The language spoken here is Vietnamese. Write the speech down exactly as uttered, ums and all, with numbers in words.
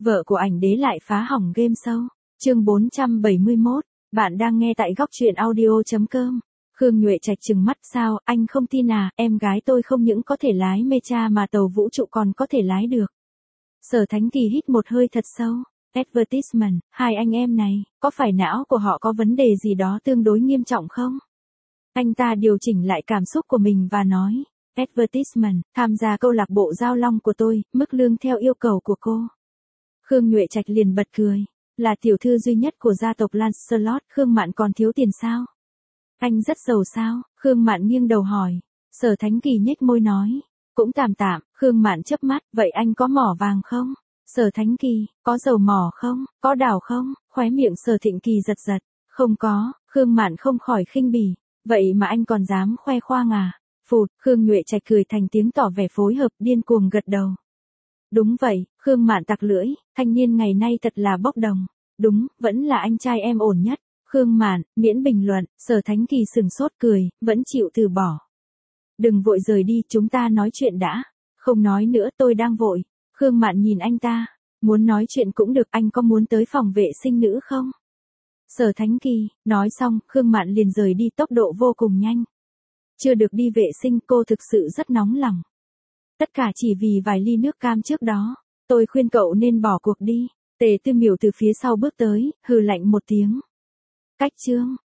Vợ của ảnh đế lại phá hỏng game show. Chương bốn trăm bảy mươi mốt, bạn đang nghe tại góc truyện audio chấm com. Khương Nhuệ Trạch trừng mắt, sao, anh không tin à, em gái tôi không những có thể lái mecha mà tàu vũ trụ còn có thể lái được. Sở Thánh Kỳ hít một hơi thật sâu. Advertisement, hai anh em này, có phải não của họ có vấn đề gì đó tương đối nghiêm trọng không? Anh ta điều chỉnh lại cảm xúc của mình và nói, Advertisement, tham gia câu lạc bộ giao long của tôi, mức lương theo yêu cầu của cô. Khương Nhuệ Trạch liền bật cười, là tiểu thư duy nhất của gia tộc Lancelot, Khương Mạn còn thiếu tiền sao? Anh rất giàu sao? Khương Mạn nghiêng đầu hỏi. Sở Thánh Kỳ nhếch môi nói, cũng tạm tạm. Khương Mạn chớp mắt, vậy anh có mỏ vàng không? Sở Thánh Kỳ, có dầu mỏ không? Có đào không? Khóe miệng Sở Thịnh Kỳ giật giật, không có. Khương Mạn không khỏi khinh bỉ, vậy mà anh còn dám khoe khoang à? Phụt, Khương Nhuệ Trạch cười thành tiếng tỏ vẻ phối hợp, điên cuồng gật đầu. Đúng vậy, Khương Mạn tặc lưỡi, thanh niên ngày nay thật là bốc đồng. Đúng, vẫn là anh trai em ổn nhất. Khương Mạn, miễn bình luận. Sở Thánh Kỳ sừng sốt cười, vẫn chịu từ bỏ. Đừng vội rời đi, chúng ta nói chuyện đã. Không nói nữa, tôi đang vội. Khương Mạn nhìn anh ta, muốn nói chuyện cũng được, anh có muốn tới phòng vệ sinh nữ không? Sở Thánh Kỳ, nói xong, Khương Mạn liền rời đi tốc độ vô cùng nhanh. Chưa được đi vệ sinh, cô thực sự rất nóng lòng. Tất cả chỉ vì vài ly nước cam trước đó. Tôi khuyên cậu nên bỏ cuộc đi. Tề Tư Miểu từ phía sau bước tới, hừ lạnh một tiếng. Cách chương,